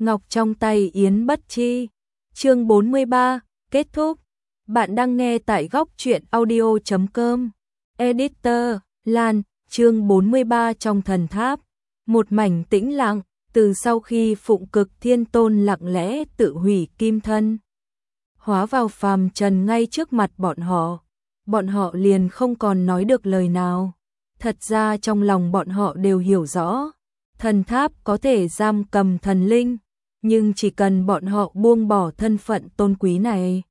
ngọc trong tay Yến Bất Chi. Chương 43, kết thúc. Bạn đang nghe tại góc truyện audio.com. Editor, Lan, chương 43 trong thần tháp. Một mảnh tĩnh lặng, từ sau khi Phụng Cực Thiên Tôn lặng lẽ tự hủy kim thân, hóa vào phàm trần ngay trước mặt bọn họ liền không còn nói được lời nào. Thật ra trong lòng bọn họ đều hiểu rõ, thần tháp có thể giam cầm thần linh, nhưng chỉ cần bọn họ buông bỏ thân phận tôn quý này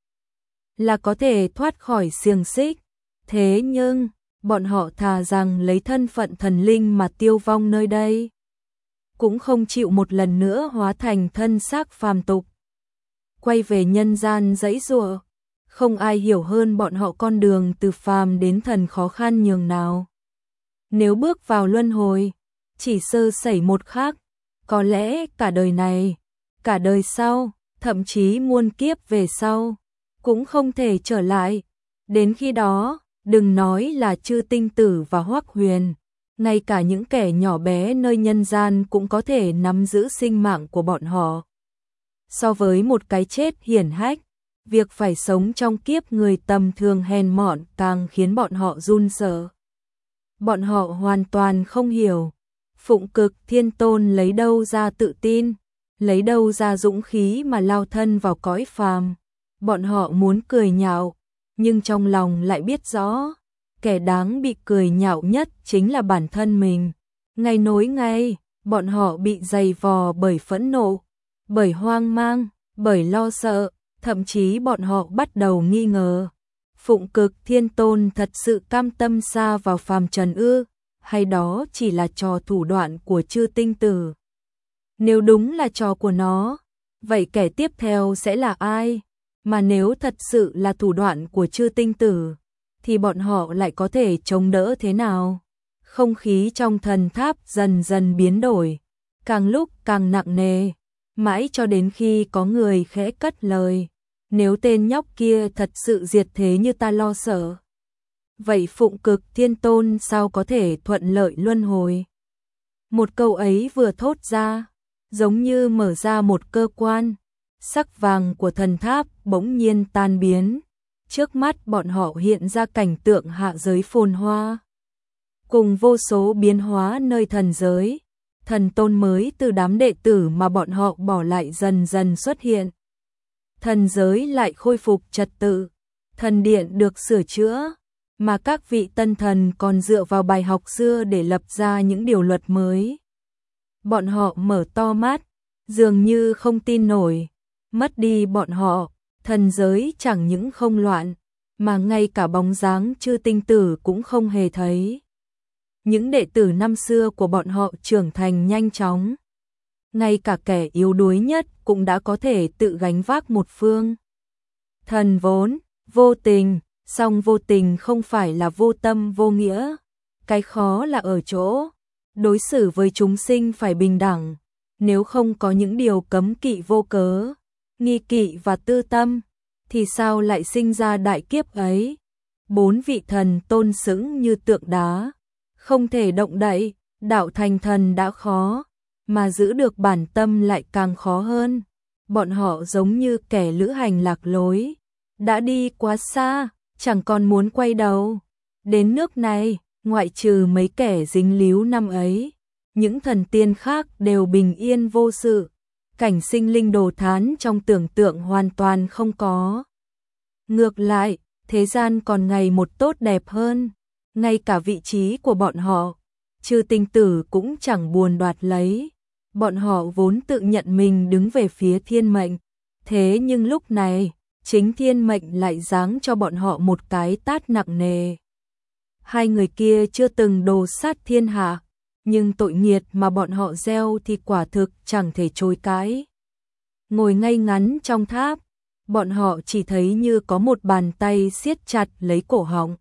là có thể thoát khỏi xiềng xích. Thế nhưng, bọn họ thà rằng lấy thân phận thần linh mà tiêu vong nơi đây, cũng không chịu một lần nữa hóa thành thân xác phàm tục, quay về nhân gian giãy giụa. Không ai hiểu hơn bọn họ con đường từ phàm đến thần khó khăn nhường nào. Nếu bước vào luân hồi, chỉ sơ sẩy một khắc, có lẽ cả đời này, cả đời sau, thậm chí muôn kiếp về sau, cũng không thể trở lại. Đến khi đó, đừng nói là Chư Tinh Tử và Hoắc Huyền, ngay cả những kẻ nhỏ bé nơi nhân gian cũng có thể nắm giữ sinh mạng của bọn họ. So với một cái chết hiển hách, việc phải sống trong kiếp người tầm thường hèn mọn càng khiến bọn họ run sợ. Bọn họ hoàn toàn không hiểu, Phụng Cực Thiên Tôn lấy đâu ra tự tin, lấy đâu ra dũng khí mà lao thân vào cõi phàm. Bọn họ muốn cười nhạo, nhưng trong lòng lại biết rõ, kẻ đáng bị cười nhạo nhất chính là bản thân mình. Ngày nối ngày, bọn họ bị dày vò bởi phẫn nộ, bởi hoang mang, bởi lo sợ, thậm chí bọn họ bắt đầu nghi ngờ. Phụng Cực Thiên Tôn thật sự cam tâm sa vào phàm trần ư, hay đó chỉ là trò thủ đoạn của Chư Tinh Tử? Nếu đúng là trò của nó, vậy kẻ tiếp theo sẽ là ai? Mà nếu thật sự là thủ đoạn của Chư Tinh Tử, thì bọn họ lại có thể chống đỡ thế nào? Không khí trong thần tháp dần dần biến đổi, càng lúc càng nặng nề, mãi cho đến khi có người khẽ cất lời. Nếu tên nhóc kia thật sự diệt thế như ta lo sợ, vậy Phụng Cực Thiên Tôn sao có thể thuận lợi luân hồi? Một câu ấy vừa thốt ra, giống như mở ra một cơ quan, sắc vàng của thần tháp bỗng nhiên tan biến. Trước mắt bọn họ hiện ra cảnh tượng hạ giới phồn hoa, cùng vô số biến hóa nơi thần giới. Thần tôn mới từ đám đệ tử mà bọn họ bỏ lại dần dần xuất hiện. Thần giới lại khôi phục trật tự, thần điện được sửa chữa, mà các vị tân thần còn dựa vào bài học xưa để lập ra những điều luật mới. Bọn họ mở to mắt, dường như không tin nổi. Mất đi bọn họ, thần giới chẳng những không loạn, mà ngay cả bóng dáng Chư Tinh Tử cũng không hề thấy. Những đệ tử năm xưa của bọn họ trưởng thành nhanh chóng. Ngay cả kẻ yếu đuối nhất cũng đã có thể tự gánh vác một phương. Thần vốn vô tình, song vô tình không phải là vô tâm vô nghĩa. Cái khó là ở chỗ đối xử với chúng sinh phải bình đẳng. Nếu không có những điều cấm kỵ vô cớ, nghi kỵ và tư tâm, thì sao lại sinh ra đại kiếp ấy? 4 vị thần tôn sững như tượng đá, không thể động đậy. Đạo thành thần đã khó, mà giữ được bản tâm lại càng khó hơn. Bọn họ giống như kẻ lữ hành lạc lối, đã đi quá xa, chẳng còn muốn quay đầu. Đến nước này, ngoại trừ mấy kẻ dính líu năm ấy, những thần tiên khác đều bình yên vô sự. Cảnh sinh linh đồ thán trong tưởng tượng hoàn toàn không có. Ngược lại, thế gian còn ngày một tốt đẹp hơn. Ngay cả vị trí của bọn họ, Chư Tinh Tử cũng chẳng buồn đoạt lấy. Bọn họ vốn tự nhận mình đứng về phía thiên mệnh. Thế nhưng lúc này, chính thiên mệnh lại giáng cho bọn họ một cái tát nặng nề. Hai người kia chưa từng đồ sát thiên hạ, nhưng tội nghiệt mà bọn họ gieo thì quả thực chẳng thể chối cãi. Ngồi ngay ngắn trong tháp, bọn họ chỉ thấy như có một bàn tay siết chặt lấy cổ họng.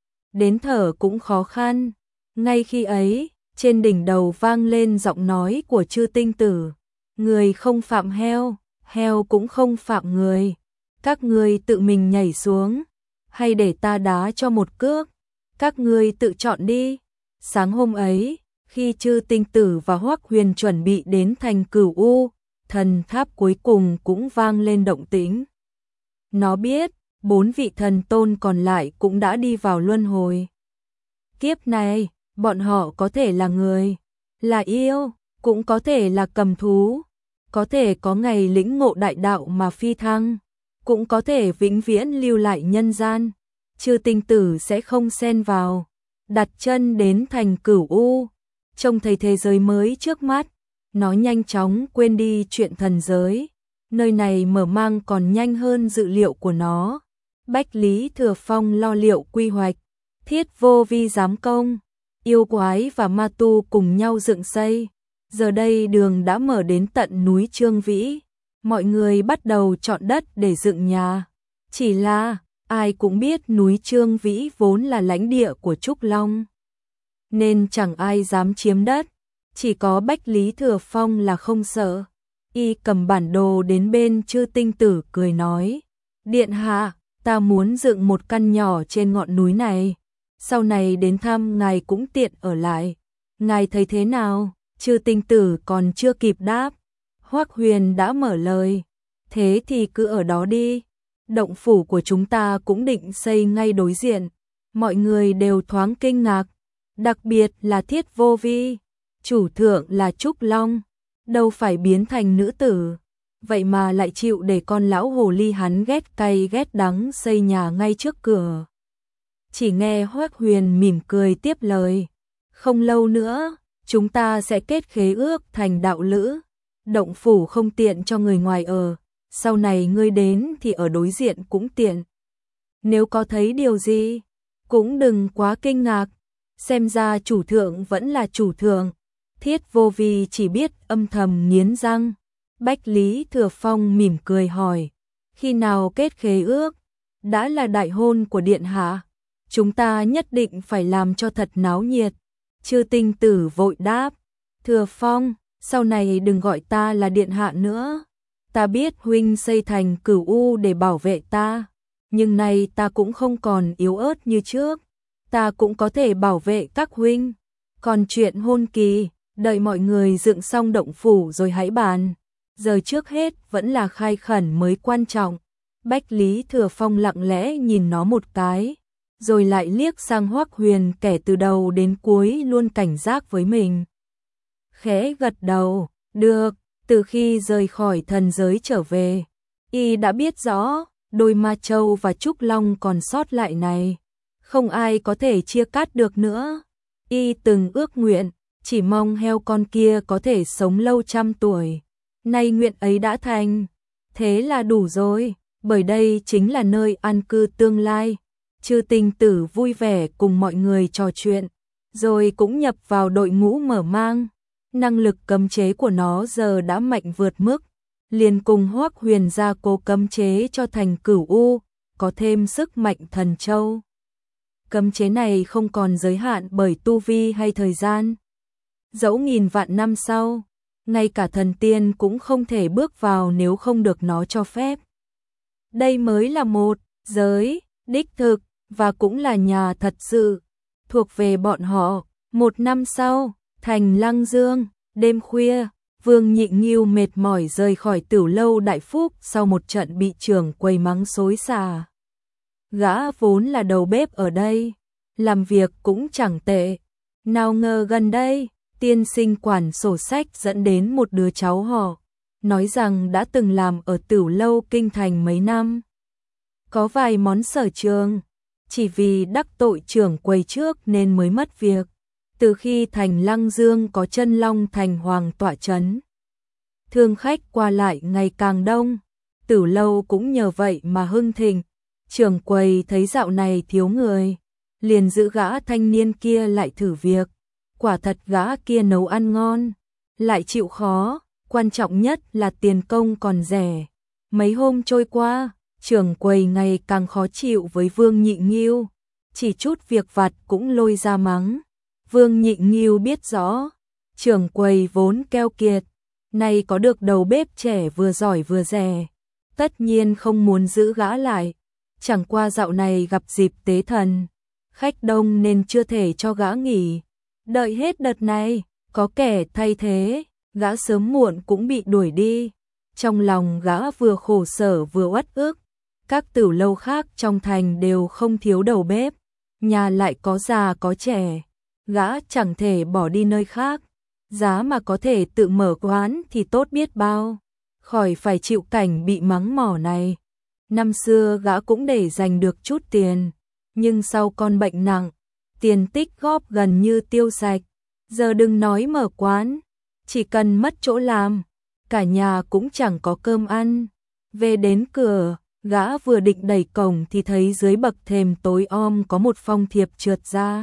Đến thở cũng khó khăn. Ngay khi ấy, trên đỉnh đầu vang lên giọng nói của Chư Tinh Tử. Người không phạm heo, heo cũng không phạm người. Các ngươi tự mình nhảy xuống, hay để ta đá cho một cước. Các ngươi tự chọn đi. Sáng hôm ấy, khi Chư Tinh Tử và Hoắc Huyền chuẩn bị đến thành Cửu U, thần tháp cuối cùng cũng vang lên động tĩnh. Nó biết, 4 vị thần tôn còn lại cũng đã đi vào luân hồi. Kiếp này, bọn họ có thể là người, là yêu, cũng có thể là cầm thú, có thể có ngày lĩnh ngộ đại đạo mà phi thăng, cũng có thể vĩnh viễn lưu lại nhân gian. Chư tinh tử sẽ không xen vào, đặt chân đến thành Cửu U, trông thấy thế giới mới trước mắt, nó nhanh chóng quên đi chuyện thần giới. Nơi này mở mang còn nhanh hơn dự liệu của nó. Bách Lý Thừa Phong lo liệu quy hoạch, Thiết Vô Vi giám công, yêu quái và ma tu cùng nhau dựng xây. Giờ đây đường đã mở đến tận núi Trương Vĩ, mọi người bắt đầu chọn đất để dựng nhà. Chỉ là, ai cũng biết núi Trương Vĩ vốn là lãnh địa của Trúc Long, nên chẳng ai dám chiếm đất, chỉ có Bách Lý Thừa Phong là không sợ. Y cầm bản đồ đến bên Chư Tinh Tử cười nói, Điện hạ, ta muốn dựng một căn nhỏ trên ngọn núi này, sau này đến thăm ngài cũng tiện ở lại. Ngài thấy thế nào? Chư Tinh Tử còn chưa kịp đáp, Hoắc Huyền đã mở lời, thế thì cứ ở đó đi, động phủ của chúng ta cũng định xây ngay đối diện. Mọi người đều thoáng kinh ngạc, đặc biệt là Thiết Vô Vi, chủ thượng là Trúc Long, đâu phải biến thành nữ tử, vậy mà lại chịu để con lão hồ ly hắn ghét cay ghét đắng xây nhà ngay trước cửa. Chỉ nghe Hoắc Huyền mỉm cười tiếp lời, không lâu nữa, chúng ta sẽ kết khế ước thành đạo lữ, động phủ không tiện cho người ngoài ở, sau này ngươi đến thì ở đối diện cũng tiện. Nếu có thấy điều gì, cũng đừng quá kinh ngạc, xem ra chủ thượng vẫn là chủ thượng. Thiết Vô Vi chỉ biết âm thầm nghiến răng. Bách Lý Thừa Phong mỉm cười hỏi, khi nào kết khế ước? Đã là đại hôn của điện hạ, chúng ta nhất định phải làm cho thật náo nhiệt. Chư Tinh Tử vội đáp, Thừa Phong, sau này đừng gọi ta là điện hạ nữa. Ta biết huynh xây thành Cửu U để bảo vệ ta, nhưng nay ta cũng không còn yếu ớt như trước, ta cũng có thể bảo vệ các huynh. Còn chuyện hôn kỳ, đợi mọi người dựng xong động phủ rồi hãy bàn. Giờ trước hết vẫn là khai khẩn mới quan trọng. Bách Lý Thừa Phong lặng lẽ nhìn nó một cái, rồi lại liếc sang Hoắc Huyền kẻ từ đầu đến cuối luôn cảnh giác với mình. Khẽ gật đầu, được, từ khi rời khỏi thần giới trở về, y đã biết rõ, đôi Ma Châu và Trúc Long còn sót lại này, không ai có thể chia cắt được nữa. Y từng ước nguyện, chỉ mong heo con kia có thể sống lâu trăm tuổi. Nay nguyện ấy đã thành, thế là đủ rồi, bởi đây chính là nơi an cư tương lai. Chư Tinh Tử vui vẻ cùng mọi người trò chuyện, rồi cũng nhập vào đội ngũ mở mang. Năng lực cấm chế của nó giờ đã mạnh vượt mức, liền cùng Hoắc Huyền gia cố cấm chế cho thành Cửu U, có thêm sức mạnh thần châu. Cấm chế này không còn giới hạn bởi tu vi hay thời gian. Dẫu nghìn vạn năm sau, ngay cả thần tiên cũng không thể bước vào nếu không được nó cho phép. Đây mới là một giới đích thực, và cũng là nhà thật sự, thuộc về bọn họ. Một năm sau, thành Lăng Dương, đêm khuya, Vương Nhị Nghiêu mệt mỏi rời khỏi Tửu Lâu Đại Phúc sau một trận bị trưởng quầy mắng xối xả. Gã vốn là đầu bếp ở đây, làm việc cũng chẳng tệ. Nào ngờ gần đây, tiên sinh quản sổ sách dẫn đến một đứa cháu họ, nói rằng đã từng làm ở Tửu Lâu Kinh Thành mấy năm. Có vài món sở trường, chỉ vì đắc tội trưởng quầy trước nên mới mất việc. Từ khi thành Lăng Dương có Chân Long Thành Hoàng tọa trấn, thương khách qua lại ngày càng đông, Tửu Lâu cũng nhờ vậy mà hưng thịnh. Trưởng quầy thấy dạo này thiếu người, liền giữ gã thanh niên kia lại thử việc. Quả thật gã kia nấu ăn ngon, lại chịu khó, quan trọng nhất là tiền công còn rẻ. Mấy hôm trôi qua, trưởng quầy ngày càng khó chịu với Vương Nhị Nghiêu, chỉ chút việc vặt cũng lôi ra mắng. Vương Nhị Nghiêu biết rõ, trưởng quầy vốn keo kiệt, nay có được đầu bếp trẻ vừa giỏi vừa rẻ, tất nhiên không muốn giữ gã lại. Chẳng qua dạo này gặp dịp tế thần, khách đông nên chưa thể cho gã nghỉ. Đợi hết đợt này, có kẻ thay thế, gã sớm muộn cũng bị đuổi đi. Trong lòng gã vừa khổ sở vừa uất ức, các tửu lâu khác trong thành đều không thiếu đầu bếp, nhà lại có già có trẻ, gã chẳng thể bỏ đi nơi khác, giá mà có thể tự mở quán thì tốt biết bao, khỏi phải chịu cảnh bị mắng mỏ này. Năm xưa gã cũng để dành được chút tiền, nhưng sau con bệnh nặng, tiền tích góp gần như tiêu sạch, giờ đừng nói mở quán, chỉ cần mất chỗ làm, cả nhà cũng chẳng có cơm ăn. Về đến cửa, gã vừa định đẩy cổng thì thấy dưới bậc thềm tối om có một phong thiệp trượt ra.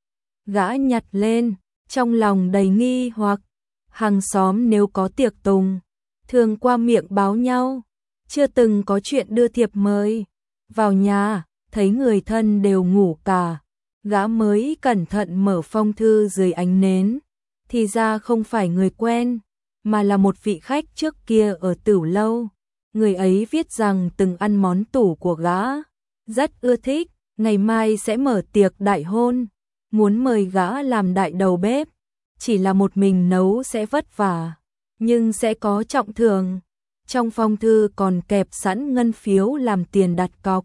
Gã nhặt lên, trong lòng đầy nghi hoặc, hàng xóm nếu có tiệc tùng, thường qua miệng báo nhau, chưa từng có chuyện đưa thiệp mời. Vào nhà, thấy người thân đều ngủ cả, gã mới cẩn thận mở phong thư dưới ánh nến, thì ra không phải người quen, mà là một vị khách trước kia ở Tửu lâu. Người ấy viết rằng từng ăn món tủ của gã, rất ưa thích, ngày mai sẽ mở tiệc đại hôn, muốn mời gã làm đại đầu bếp, chỉ là một mình nấu sẽ vất vả, nhưng sẽ có trọng thưởng. Trong phong thư còn kẹp sẵn ngân phiếu làm tiền đặt cọc.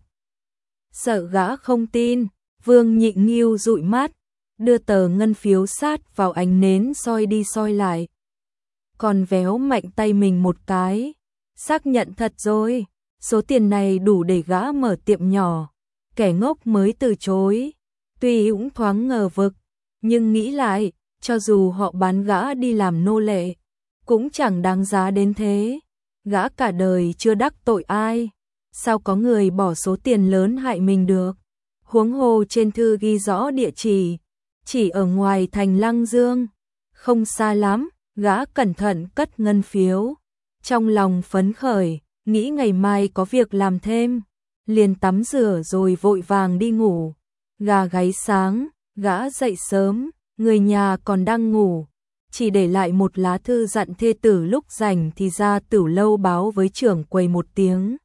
Sợ gã không tin, Vương Nhịn Nghiêu dụi mắt, đưa tờ ngân phiếu sát vào ánh nến soi đi soi lại. Còn véo mạnh tay mình một cái, xác nhận thật rồi, số tiền này đủ để gã mở tiệm nhỏ. Kẻ ngốc mới từ chối, tuy cũng thoáng ngờ vực, nhưng nghĩ lại, cho dù họ bán gã đi làm nô lệ, cũng chẳng đáng giá đến thế. Gã cả đời chưa đắc tội ai, sao có người bỏ số tiền lớn hại mình được. Huống hồ trên thư ghi rõ địa chỉ ở ngoài thành Lăng Dương, không xa lắm. Gã cẩn thận cất ngân phiếu, trong lòng phấn khởi, nghĩ ngày mai có việc làm thêm, liền tắm rửa rồi vội vàng đi ngủ. Gà gáy sáng, gã dậy sớm, người nhà còn đang ngủ, chỉ để lại một lá thư dặn thê tử lúc rảnh thì ra Tửu lâu báo với trưởng quầy một tiếng.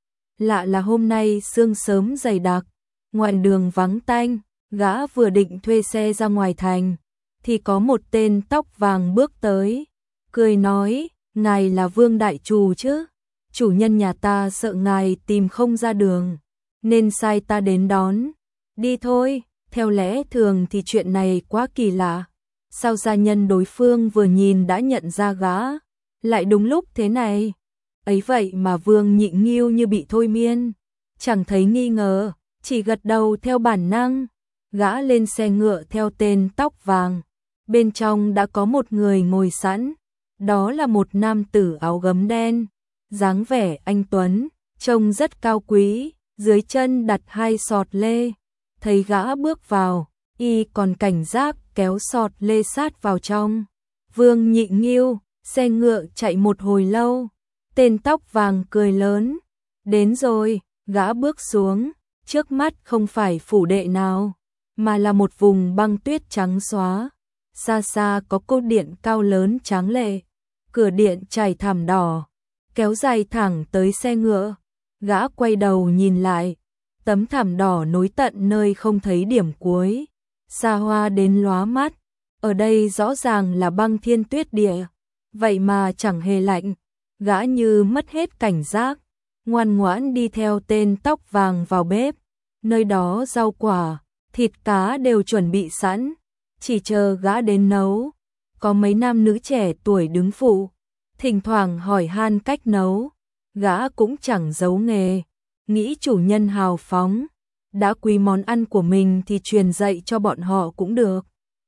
Lạ là hôm nay sương sớm dày đặc, ngoài đường vắng tanh, gã vừa định thuê xe ra ngoài thành, thì có một tên tóc vàng bước tới, cười nói, ngài là Vương đại trù chứ? Chủ nhân nhà ta sợ ngài tìm không ra đường, nên sai ta đến đón. Đi thôi, theo lẽ thường thì chuyện này quá kỳ lạ. Sao gia nhân đối phương vừa nhìn đã nhận ra gã, lại đúng lúc thế này? Ấy vậy mà Vương Nhịn Nghiêu như bị thôi miên, chẳng thấy nghi ngờ, chỉ gật đầu theo bản năng. Gã lên xe ngựa theo tên tóc vàng. Bên trong đã có một người ngồi sẵn, đó là một nam tử áo gấm đen, dáng vẻ anh tuấn, trông rất cao quý, dưới chân đặt hai sọt lê. Thấy gã bước vào, y còn cảnh giác kéo sọt lê sát vào trong. Vương Nhịn Nghiêu, xe ngựa chạy một hồi lâu, tên tóc vàng cười lớn, đến rồi. Gã bước xuống, trước mắt không phải phủ đệ nào, mà là một vùng băng tuyết trắng xóa. Xa xa có cột điện cao lớn tráng lệ, cửa điện trải thảm đỏ, kéo dài thẳng tới xe ngựa. Gã quay đầu nhìn lại, tấm thảm đỏ nối tận nơi không thấy điểm cuối, xa hoa đến lóa mắt. Ở đây rõ ràng là băng thiên tuyết địa, vậy mà chẳng hề lạnh. Gã như mất hết cảnh giác, ngoan ngoãn đi theo tên tóc vàng vào bếp. Nơi đó rau quả, thịt cá đều chuẩn bị sẵn, chỉ chờ gã đến nấu. Có mấy nam nữ trẻ tuổi đứng phụ, thỉnh thoảng hỏi han cách nấu. Gã cũng chẳng giấu nghề, nghĩ chủ nhân hào phóng, đã quý món ăn của mình thì truyền dạy cho bọn họ cũng được.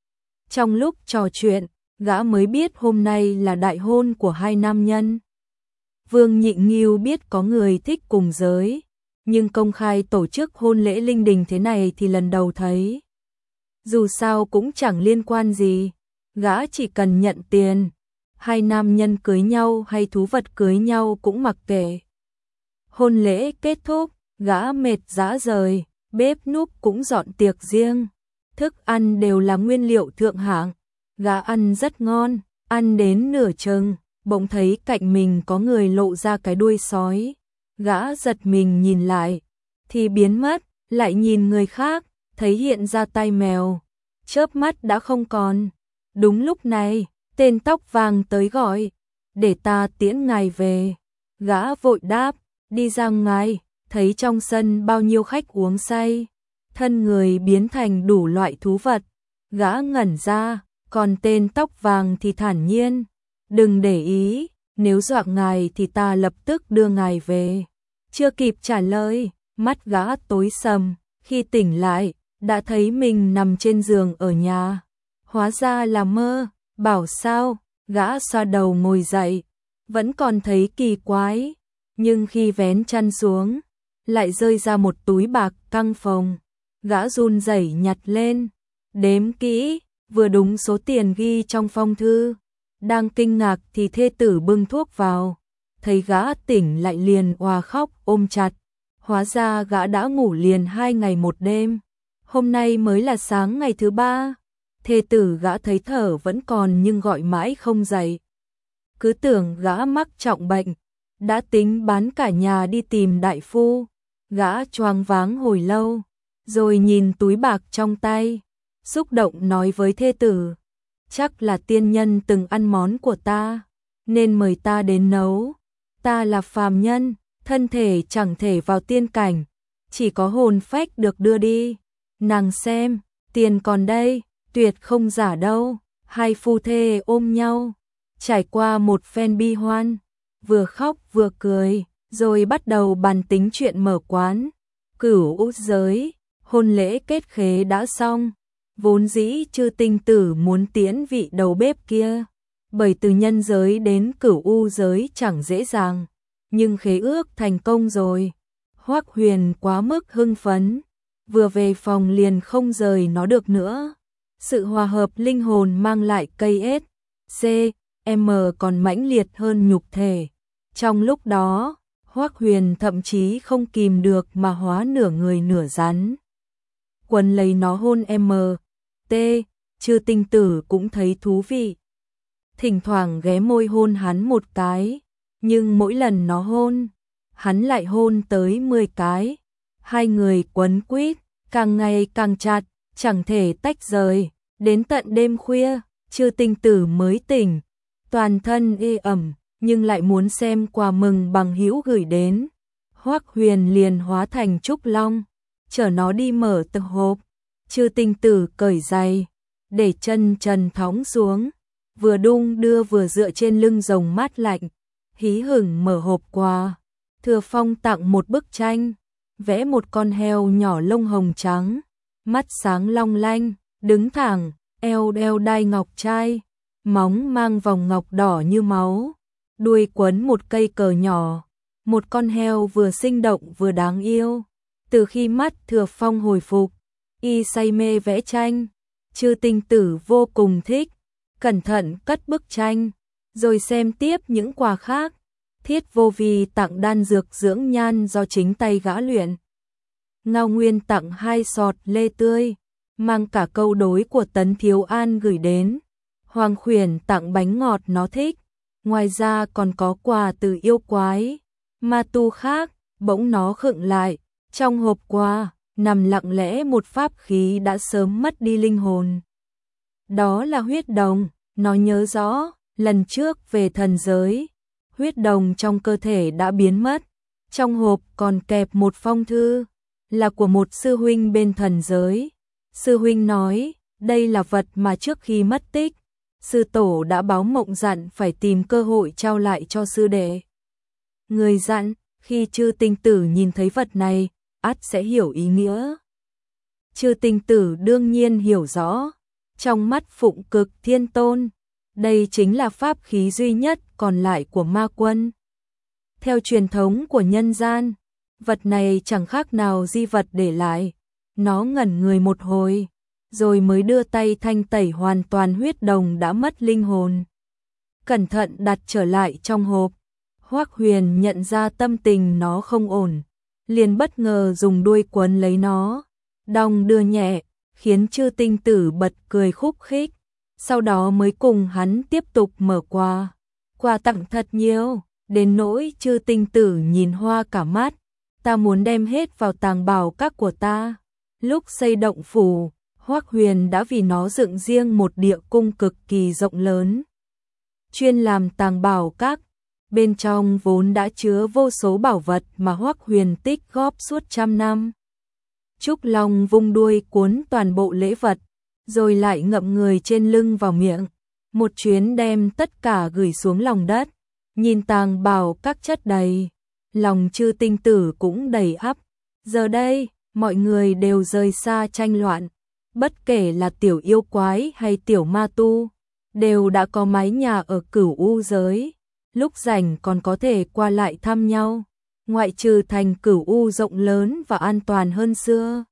Trong lúc trò chuyện, gã mới biết hôm nay là đại hôn của hai nam nhân. Vương Nhịn Nghiêu biết có người thích cùng giới, nhưng công khai tổ chức hôn lễ linh đình thế này thì lần đầu thấy. Dù sao cũng chẳng liên quan gì, gã chỉ cần nhận tiền, hai nam nhân cưới nhau hay thú vật cưới nhau cũng mặc kệ. Hôn lễ kết thúc, gã mệt rã rời, bếp núc cũng dọn tiệc riêng, thức ăn đều là nguyên liệu thượng hạng, gã ăn rất ngon. Ăn đến nửa chừng, bỗng thấy cạnh mình có người lộ ra cái đuôi sói. Gã giật mình nhìn lại, thì biến mất, lại nhìn người khác, thấy hiện ra tai mèo, chớp mắt đã không còn. Đúng lúc này, tên tóc vàng tới gọi, để ta tiễn ngài về. Gã vội đáp, đi ra ngoài, thấy trong sân bao nhiêu khách uống say, thân người biến thành đủ loại thú vật. Gã ngẩn ra, còn tên tóc vàng thì thản nhiên, đừng để ý, nếu dọa ngài thì ta lập tức đưa ngài về. Chưa kịp trả lời, mắt gã tối sầm, khi tỉnh lại, đã thấy mình nằm trên giường ở nhà. Hóa ra là mơ, bảo sao, gã xoa đầu ngồi dậy, vẫn còn thấy kỳ quái, nhưng khi vén chăn xuống, lại rơi ra một túi bạc căng phồng. Gã run rẩy nhặt lên, đếm kỹ, vừa đúng số tiền ghi trong phong thư. Đang kinh ngạc thì thê tử bưng thuốc vào, thấy gã tỉnh lại liền òa khóc ôm chặt. Hóa ra gã đã ngủ liền 2 ngày 1 đêm, hôm nay mới là sáng ngày thứ 3. Thê tử gã thấy thở vẫn còn nhưng gọi mãi không dậy. Cứ tưởng gã mắc trọng bệnh, đã tính bán cả nhà đi tìm đại phu. Gã choáng váng hồi lâu, rồi nhìn túi bạc trong tay, xúc động nói với thê tử, chắc là tiên nhân từng ăn món của ta, nên mời ta đến nấu. Ta là phàm nhân, thân thể chẳng thể vào tiên cảnh, chỉ có hồn phách được đưa đi. Nàng xem, tiền còn đây, tuyệt không giả đâu. Hai phu thê ôm nhau, trải qua một phen bi hoan, vừa khóc vừa cười, rồi bắt đầu bàn tính chuyện mở quán. Cửu út giới, hôn lễ kết khế đã xong, vốn dĩ Chư Tinh Tử muốn tiễn vị đầu bếp kia, bởi từ nhân giới đến Cửu U giới chẳng dễ dàng, nhưng khế ước thành công rồi. Hoắc Huyền quá mức hưng phấn, vừa về phòng liền không rời nó được nữa. Sự hòa hợp linh hồn mang lại cây S.C.M còn mãnh liệt hơn nhục thể. Trong lúc đó, Hoắc Huyền thậm chí không kìm được mà hóa nửa người nửa rắn. Quần lấy nó hôn M.T. Chư Tinh Tử cũng thấy thú vị, thỉnh thoảng ghé môi hôn hắn một cái, nhưng mỗi lần nó hôn, hắn lại hôn tới 10 cái. Hai người quấn quýt, càng ngày càng chặt, chẳng thể tách rời. Đến tận đêm khuya, Chư Tinh Tử mới tỉnh, toàn thân ê ẩm, nhưng lại muốn xem quà mừng bằng hữu gửi đến. Hoắc Huyền liền hóa thành trúc long, chở nó đi mở tập hộp. Chư Tinh Tử cởi giày, để chân trần thõng xuống, vừa đung đưa vừa dựa trên lưng rồng mát lạnh, hí hửng mở hộp quà. Thừa Phong tặng một bức tranh, vẽ một con heo nhỏ lông hồng trắng, mắt sáng long lanh, đứng thẳng, eo đeo đai ngọc trai, móng mang vòng ngọc đỏ như máu, đuôi quấn một cây cờ nhỏ, một con heo vừa sinh động vừa đáng yêu. Từ khi mắt Thừa Phong hồi phục, y say mê vẽ tranh. Chư Tinh Tử vô cùng thích, cẩn thận cất bức tranh, rồi xem tiếp những quà khác. Thiết Vô Vi tặng đan dược dưỡng nhan do chính tay gã luyện. Ngao Nguyên tặng 2 sọt lê tươi, mang cả câu đối của Tấn Thiếu An gửi đến. Hoàng Khuyển tặng bánh ngọt nó thích, ngoài ra còn có quà từ yêu quái ma tu khác. Bỗng nó khựng lại, trong hộp quà nằm lặng lẽ một pháp khí đã sớm mất đi linh hồn. Đó là huyết đồng, nó nhớ rõ, lần trước về thần giới, huyết đồng trong cơ thể đã biến mất. Trong hộp còn kẹp một phong thư, là của một sư huynh bên thần giới. Sư huynh nói, đây là vật mà trước khi mất tích, sư tổ đã báo mộng dặn phải tìm cơ hội trao lại cho sư đệ. Người dặn, khi Chư Tinh Tử nhìn thấy vật này, ắt sẽ hiểu ý nghĩa. Chư Tinh Tử đương nhiên hiểu rõ, trong mắt Phụng Cực Thiên Tôn, đây chính là pháp khí duy nhất còn lại của ma quân. Theo truyền thống của nhân gian, vật này chẳng khác nào di vật để lại. Nó ngẩn người một hồi, rồi mới đưa tay thanh tẩy hoàn toàn huyết đồng đã mất linh hồn. Cẩn thận đặt trở lại trong hộp. Hoắc Huyền nhận ra tâm tình nó không ổn, liền bất ngờ dùng đuôi quấn lấy nó, đong đưa nhẹ, khiến Chư Tinh Tử bật cười khúc khích. Sau đó mới cùng hắn tiếp tục mở quà. Quà tặng thật nhiều, đến nỗi Chư Tinh Tử nhìn hoa cả mắt. Ta muốn đem hết vào tàng bảo các của ta. Lúc xây động phủ, Hoắc Huyền đã vì nó dựng riêng một địa cung cực kỳ rộng lớn, chuyên làm tàng bảo các. bên trong vốn đã chứa vô số bảo vật mà Hoắc Huyền tích góp suốt trăm năm. Trúc Long vung đuôi cuốn toàn bộ lễ vật, rồi lại ngậm người trên lưng vào miệng, một chuyến đem tất cả gửi xuống lòng đất. Nhìn tàng bảo các chất đầy, lòng Chư Tinh Tử cũng đầy ắp. Giờ đây, mọi người đều rời xa tranh loạn, bất kể là tiểu yêu quái hay tiểu ma tu, đều đã có mái nhà ở Cửu U giới, lúc rảnh còn có thể qua lại thăm nhau, ngoại trừ thành Cửu U rộng lớn và an toàn hơn xưa.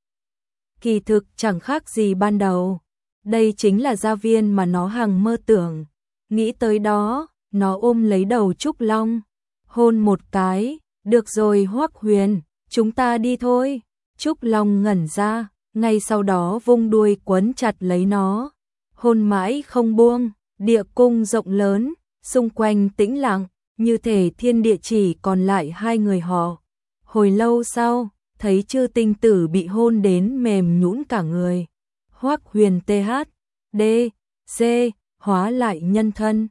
Kỳ thực chẳng khác gì ban đầu, đây chính là gia viên mà nó hằng mơ tưởng. Nghĩ tới đó, nó ôm lấy đầu Trúc Long, hôn một cái. Được rồi Hoắc Huyền, chúng ta đi thôi. Trúc Long ngẩn ra, ngay sau đó vung đuôi quấn chặt lấy nó, hôn mãi không buông. Địa cung rộng lớn, xung quanh tĩnh lặng, như thể thiên địa chỉ còn lại hai người họ. Hồi lâu sau, thấy Chư Tinh Tử bị hôn đến mềm nhũn cả người. Hoắc Huyền THD C hóa lại nhân thân,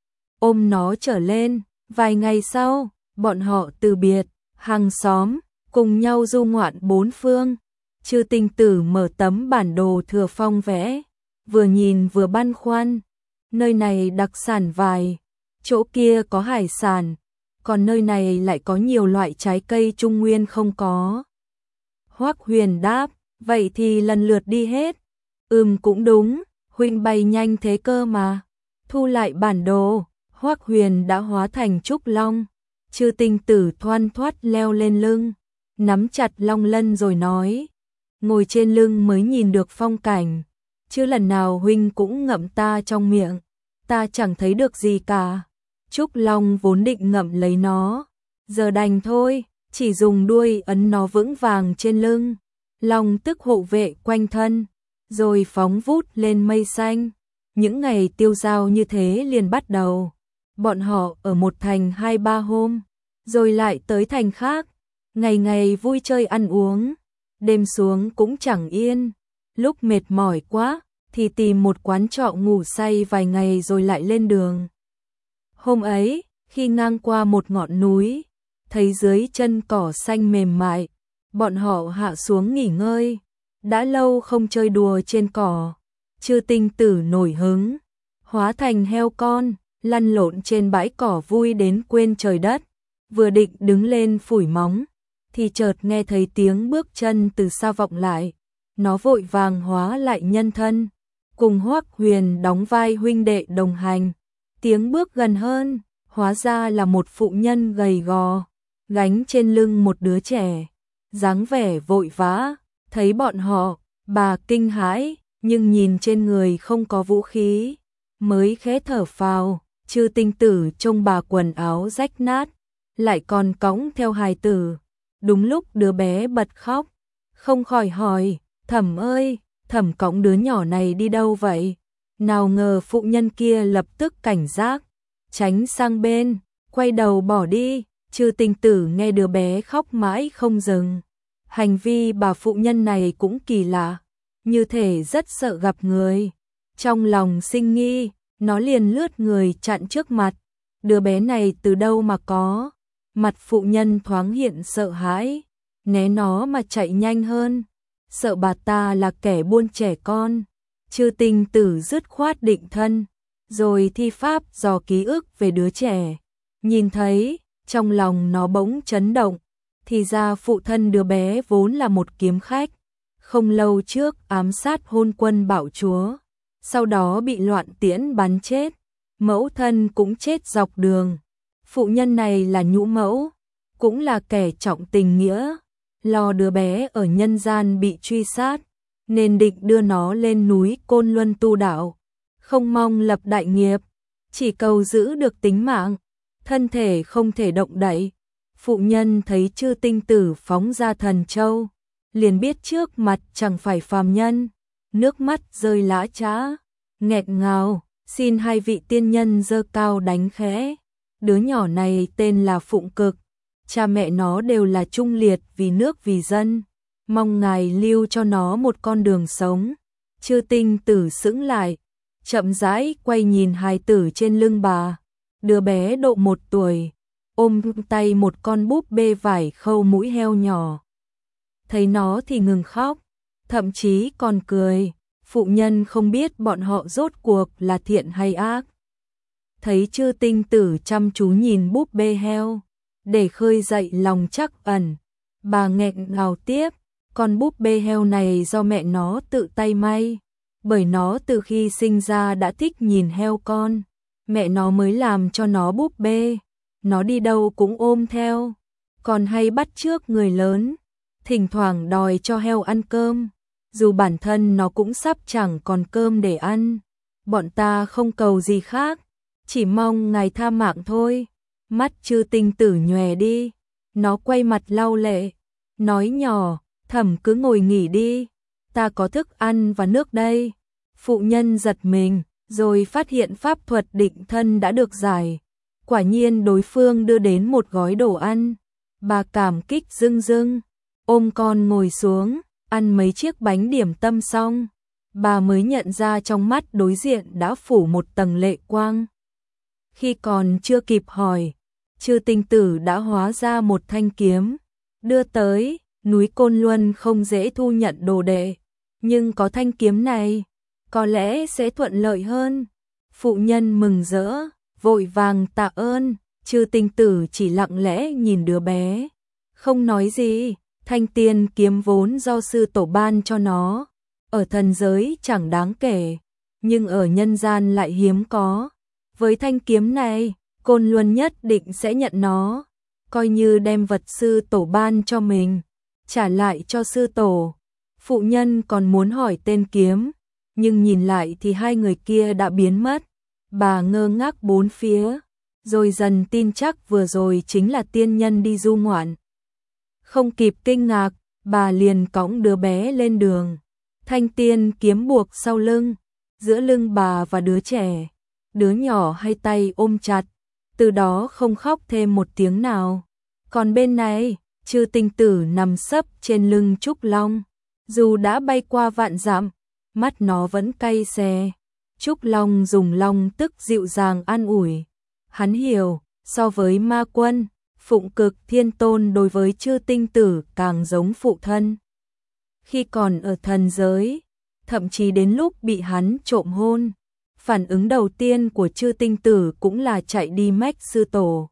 ôm nó trở lên. Vài ngày sau, bọn họ từ biệt, hàng xóm, cùng nhau du ngoạn bốn phương. Chư Tinh Tử mở tấm bản đồ Thừa Phong vẽ, vừa nhìn vừa băn khoăn. Nơi này đặc sản vải, chỗ kia có hải sản, còn nơi này lại có nhiều loại trái cây Trung Nguyên không có. Hoắc Huyền đáp, vậy thì lần lượt đi hết. Cũng đúng, huynh bay nhanh thế cơ mà. Thu lại bản đồ, Hoắc Huyền đã hóa thành Trúc Long. Chư Tinh Tử thoăn thoắt leo lên lưng, nắm chặt long lân rồi nói, ngồi trên lưng mới nhìn được phong cảnh, chứ lần nào huynh cũng ngậm ta trong miệng, ta chẳng thấy được gì cả. Trúc Long vốn định ngậm lấy nó, giờ đành thôi, chỉ dùng đuôi ấn nó vững vàng trên lưng. Long tức hộ vệ quanh thân, rồi phóng vút lên mây xanh. Những ngày tiêu dao như thế liền bắt đầu. Bọn họ ở một thành 2-3 hôm, rồi lại tới thành khác, ngày ngày vui chơi ăn uống, đêm xuống cũng chẳng yên. Lúc mệt mỏi quá thì tìm một quán trọ ngủ say vài ngày rồi lại lên đường. Hôm ấy, khi ngang qua một ngọn núi, thấy dưới chân cỏ xanh mềm mại, bọn họ hạ xuống nghỉ ngơi. Đã lâu không chơi đùa trên cỏ, Chư Tinh Tử nổi hứng, hóa thành heo con, lăn lộn trên bãi cỏ vui đến quên trời đất. Vừa định đứng lên phủi móng, thì chợt nghe thấy tiếng bước chân từ xa vọng lại. Nó vội vàng hóa lại nhân thân, cùng Hoắc Huyền đóng vai huynh đệ đồng hành. Tiếng bước gần hơn, hóa ra là một phụ nhân gầy gò, gánh trên lưng một đứa trẻ, dáng vẻ vội vã. Thấy bọn họ, bà kinh hãi, nhưng nhìn trên người không có vũ khí, mới khẽ thở phào. Chư Tinh Tử trông bà quần áo rách nát, lại còn cõng theo hài tử. Đúng lúc đứa bé bật khóc, không khỏi hỏi, Thẩm ơi, Thẩm cõng đứa nhỏ này đi đâu vậy? Nào ngờ phụ nhân kia lập tức cảnh giác, tránh sang bên, quay đầu bỏ đi. Chư Tinh Tử nghe đứa bé khóc mãi không dừng. Hành vi bà phụ nhân này cũng kỳ lạ, như thể rất sợ gặp người. Trong lòng sinh nghi, nó liền lướt người chặn trước mặt. Đứa bé này từ đâu mà có? Mặt phụ nhân thoáng hiện sợ hãi, né nó mà chạy nhanh hơn. Sợ bà ta là kẻ buôn trẻ con. Chư Tinh Tử dứt khoát định thân, rồi thi pháp dò ký ức về đứa trẻ. Nhìn thấy, trong lòng nó bỗng chấn động. Thì ra phụ thân đứa bé vốn là một kiếm khách, không lâu trước ám sát hôn quân Bảo Chúa, sau đó bị loạn tiễn bắn chết, mẫu thân cũng chết dọc đường. Phụ nhân này là nhũ mẫu, cũng là kẻ trọng tình nghĩa, lo đứa bé ở nhân gian bị truy sát, nên định đưa nó lên núi Côn Luân tu đạo, không mong lập đại nghiệp, chỉ cầu giữ được tính mạng, thân thể không thể động đậy. Phụ nhân thấy Chư Tinh Tử phóng ra thần châu, liền biết trước mặt chẳng phải phàm nhân, nước mắt rơi lã chã, nghẹt ngào, xin hai vị tiên nhân giơ cao đánh khẽ. Đứa nhỏ này tên là Phụng Cực, cha mẹ nó đều là trung liệt vì nước vì dân, mong ngài lưu cho nó một con đường sống. Chư Tinh Tử sững lại, chậm rãi quay nhìn hài tử trên lưng bà. Đứa bé độ 1 tuổi, ôm tay một con búp bê vải khâu mũi heo nhỏ. Thấy nó thì ngừng khóc, thậm chí còn cười. Phụ nhân không biết bọn họ rốt cuộc là thiện hay ác. Thấy Chư Tinh Tử chăm chú nhìn búp bê heo, để khơi dậy lòng trắc ẩn, bà nghẹn ngào tiếp, con búp bê heo này do mẹ nó tự tay may, bởi nó từ khi sinh ra đã thích nhìn heo con, mẹ nó mới làm cho nó búp bê, nó đi đâu cũng ôm theo, còn hay bắt chước người lớn, thỉnh thoảng đòi cho heo ăn cơm, dù bản thân nó cũng sắp chẳng còn cơm để ăn. Bọn ta không cầu gì khác, chỉ mong ngài tha mạng thôi. Mắt Chư Tinh Tử nhòe đi, nó quay mặt lau lệ, nói nhỏ, Thẩm cứ ngồi nghỉ đi, ta có thức ăn và nước đây. Phụ nhân giật mình, rồi phát hiện pháp thuật định thân đã được giải. Quả nhiên đối phương đưa đến một gói đồ ăn, bà cảm kích rưng rưng, ôm con ngồi xuống, ăn mấy chiếc bánh điểm tâm xong, bà mới nhận ra trong mắt đối diện đã phủ một tầng lệ quang. Khi còn chưa kịp hỏi, Chư Tinh Tử đã hóa ra một thanh kiếm, đưa tới. Núi Côn Luân không dễ thu nhận đồ đệ, nhưng có thanh kiếm này, có lẽ sẽ thuận lợi hơn. Phụ nhân mừng rỡ, vội vàng tạ ơn. Chư Tinh Tử chỉ lặng lẽ nhìn đứa bé, không nói gì. Thanh tiên kiếm vốn do sư tổ ban cho nó, ở thần giới chẳng đáng kể, nhưng ở nhân gian lại hiếm có. Với thanh kiếm này, Côn Luân nhất định sẽ nhận nó, coi như đem vật sư tổ ban cho mình, trả lại cho sư tổ. Phụ nhân còn muốn hỏi tên kiếm, nhưng nhìn lại thì hai người kia đã biến mất. Bà ngơ ngác bốn phía, rồi dần tin chắc vừa rồi chính là tiên nhân đi du ngoạn. Không kịp kinh ngạc, bà liền cõng đứa bé lên đường. Thanh tiên kiếm buộc sau lưng, giữa lưng bà và đứa trẻ. Đứa nhỏ hai tay ôm chặt, từ đó không khóc thêm một tiếng nào. Còn bên này, Chư Tinh Tử nằm sấp trên lưng Trúc Long. Dù đã bay qua vạn dặm, mắt nó vẫn cay xè. Trúc Long dùng long tức dịu dàng an ủi. Hắn hiểu, so với ma quân, Phụng Cực Thiên Tôn đối với Chư Tinh Tử càng giống phụ thân. Khi còn ở thần giới, thậm chí đến lúc bị hắn trộm hôn, phản ứng đầu tiên của Chư Tinh Tử cũng là chạy đi mách sư tổ.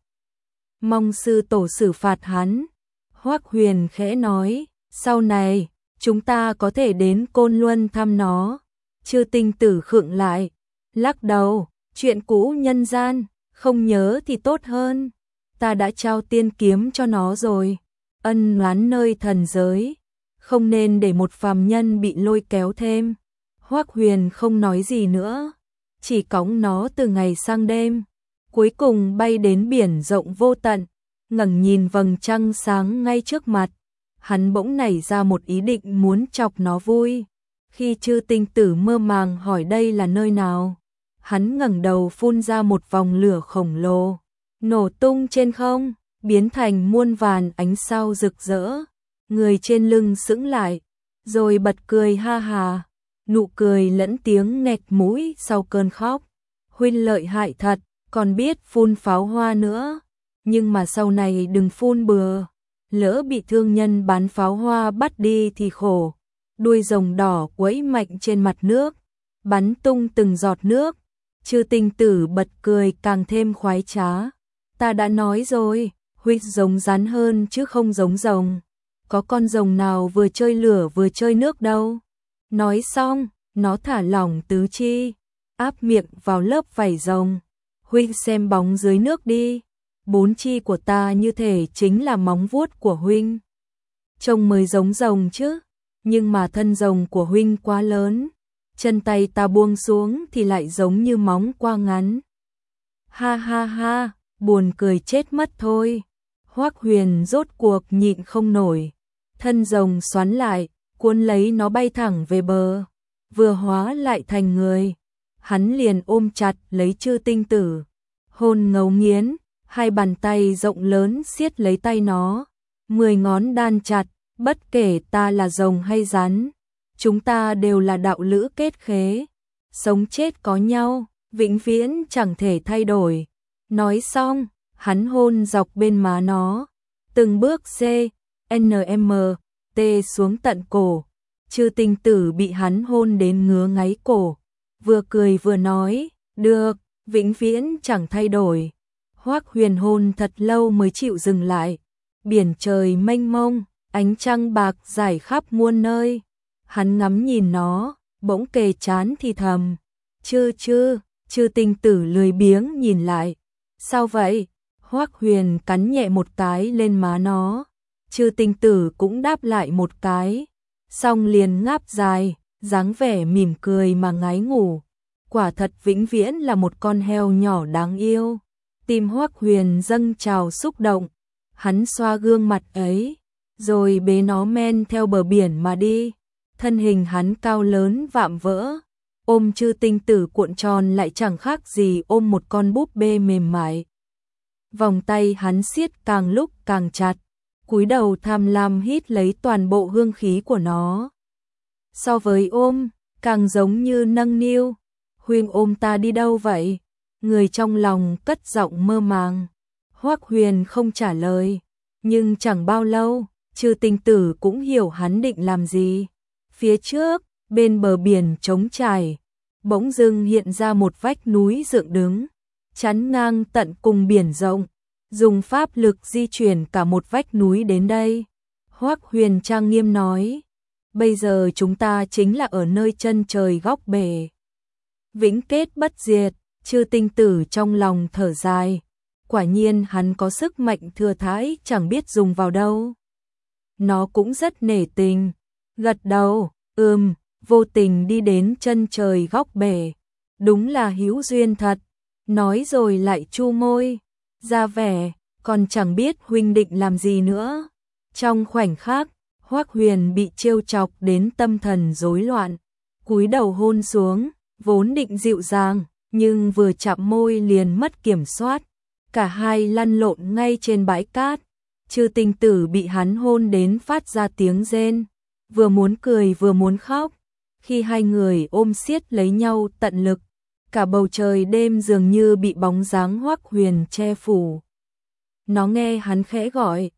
Mong sư tổ xử phạt hắn. Hoắc Huyền khẽ nói, sau này, chúng ta có thể đến Côn Luân thăm nó. Chư Tinh Tử khựng lại, lắc đầu, chuyện cũ nhân gian, không nhớ thì tốt hơn. Ta đã trao tiên kiếm cho nó rồi, ân oán nơi thần giới, không nên để một phàm nhân bị lôi kéo thêm. Hoắc Huyền không nói gì nữa, chỉ cõng nó từ ngày sang đêm, cuối cùng bay đến biển rộng vô tận, ngẩng nhìn vầng trăng sáng ngay trước mặt. Hắn bỗng nảy ra một ý định muốn chọc nó vui. Khi Chư Tinh Tử mơ màng hỏi đây là nơi nào, hắn ngẩng đầu phun ra một vòng lửa khổng lồ, nổ tung trên không, biến thành muôn vàn ánh sao rực rỡ. Người trên lưng sững lại, rồi bật cười ha hà, nụ cười lẫn tiếng nghẹt mũi sau cơn khóc. Huynh lợi hại thật, còn biết phun pháo hoa nữa, nhưng mà sau này đừng phun bừa, lỡ bị thương nhân bán pháo hoa bắt đi thì khổ. Đuôi rồng đỏ quẫy mạnh trên mặt nước, bắn tung từng giọt nước. Chư Tinh Tử bật cười càng thêm khoái trá. Ta đã nói rồi, huynh giống rắn hơn chứ không giống rồng. Có con rồng nào vừa chơi lửa vừa chơi nước đâu. Nói xong, nó thả lỏng tứ chi, áp miệng vào lớp vảy rồng. Huynh xem bóng dưới nước đi, bốn chi của ta như thể chính là móng vuốt của huynh. Trông mới giống rồng chứ, nhưng mà thân rồng của huynh quá lớn, chân tay ta buông xuống thì lại giống như móng quá ngắn. Ha ha ha, buồn cười chết mất thôi. Hoắc Huyền rốt cuộc nhịn không nổi, thân rồng xoắn lại, cuốn lấy nó bay thẳng về bờ, vừa hóa lại thành người. Hắn liền ôm chặt lấy Chư Tinh Tử, hôn ngấu nghiến, hai bàn tay rộng lớn siết lấy tay nó, 10 ngón đan chặt, bất kể ta là rồng hay rắn, chúng ta đều là đạo lữ kết khế, sống chết có nhau, vĩnh viễn chẳng thể thay đổi. Nói xong, hắn hôn dọc bên má nó, từng bước T xuống tận cổ. Chư Tinh Tử bị hắn hôn đến ngứa ngáy cổ, vừa cười vừa nói, được, vĩnh viễn chẳng thay đổi. Hoắc Huyền hôn thật lâu mới chịu dừng lại. Biển trời mênh mông, ánh trăng bạc rải khắp muôn nơi. Hắn ngắm nhìn nó, bỗng kề trán thì thầm, Chư Tinh Tử lười biếng nhìn lại. Sao vậy? Hoắc Huyền cắn nhẹ một cái lên má nó. Chư Tinh Tử cũng đáp lại một cái, xong liền ngáp dài, dáng vẻ mỉm cười mà ngái ngủ. Quả thật vĩnh viễn là một con heo nhỏ đáng yêu. Tim Hoắc Huyền dâng trào xúc động, hắn xoa gương mặt ấy, rồi bế nó men theo bờ biển mà đi. Thân hình hắn cao lớn vạm vỡ, ôm Chư Tinh Tử cuộn tròn lại chẳng khác gì ôm một con búp bê mềm mại. Vòng tay hắn siết càng lúc càng chặt, cúi đầu tham lam hít lấy toàn bộ hương khí của nó. So với ôm, càng giống như nâng niu. Huyền ôm ta đi đâu vậy? Người trong lòng cất giọng mơ màng. Hoắc Huyền không trả lời, nhưng chẳng bao lâu, Chư Tinh Tử cũng hiểu hắn định làm gì. Phía trước, bên bờ biển trống trải, bỗng dưng hiện ra một vách núi dựng đứng, chắn ngang tận cùng biển rộng, dùng pháp lực di chuyển cả một vách núi đến đây. Hoắc Huyền trang nghiêm nói, bây giờ chúng ta chính là ở nơi chân trời góc bể. Vĩnh kết bất diệt. Chư Tinh Tử trong lòng thở dài, quả nhiên hắn có sức mạnh thừa thãi chẳng biết dùng vào đâu. Nó cũng rất nể tình, gật đầu, vô tình đi đến chân trời góc bể. Đúng là hữu duyên thật, nói rồi lại chu môi, ra vẻ, còn chẳng biết huynh định làm gì nữa. Trong khoảnh khắc, Hoắc Huyền bị trêu chọc đến tâm thần rối loạn, cúi đầu hôn xuống, vốn định dịu dàng, nhưng vừa chạm môi liền mất kiểm soát, cả hai lăn lộn ngay trên bãi cát. Chư Tinh Tử bị hắn hôn đến phát ra tiếng rên, vừa muốn cười vừa muốn khóc. Khi hai người ôm siết lấy nhau tận lực, cả bầu trời đêm dường như bị bóng dáng Hoắc Huyền che phủ. Nó nghe hắn khẽ gọi,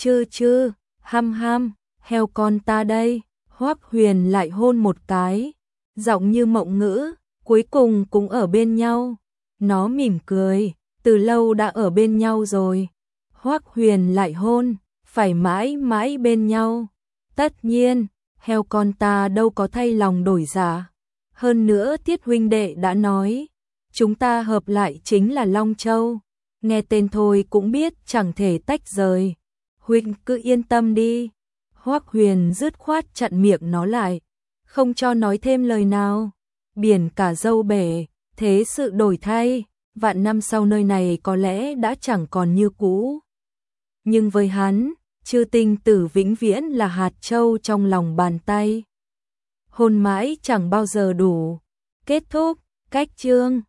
chư, ham, heo con ta đây. Hoắc Huyền lại hôn một cái, giọng như mộng ngữ, cuối cùng cũng ở bên nhau. Nó mỉm cười, từ lâu đã ở bên nhau rồi. Hoắc Huyền lại hôn, phải mãi mãi bên nhau. Tất nhiên, heo con ta đâu có thay lòng đổi dạ. Hơn nữa Tiết huynh đệ đã nói, chúng ta hợp lại chính là Long Châu. Nghe tên thôi cũng biết chẳng thể tách rời. Huynh cứ yên tâm đi. Hoắc Huyền dứt khoát chặn miệng nó lại, không cho nói thêm lời nào. Biển cả dâu bể, thế sự đổi thay, vạn năm sau nơi này có lẽ đã chẳng còn như cũ. Nhưng với hắn, Chư Tinh Tử vĩnh viễn là hạt châu trong lòng bàn tay. Hôn mãi chẳng bao giờ đủ. Kết thúc, cách chương.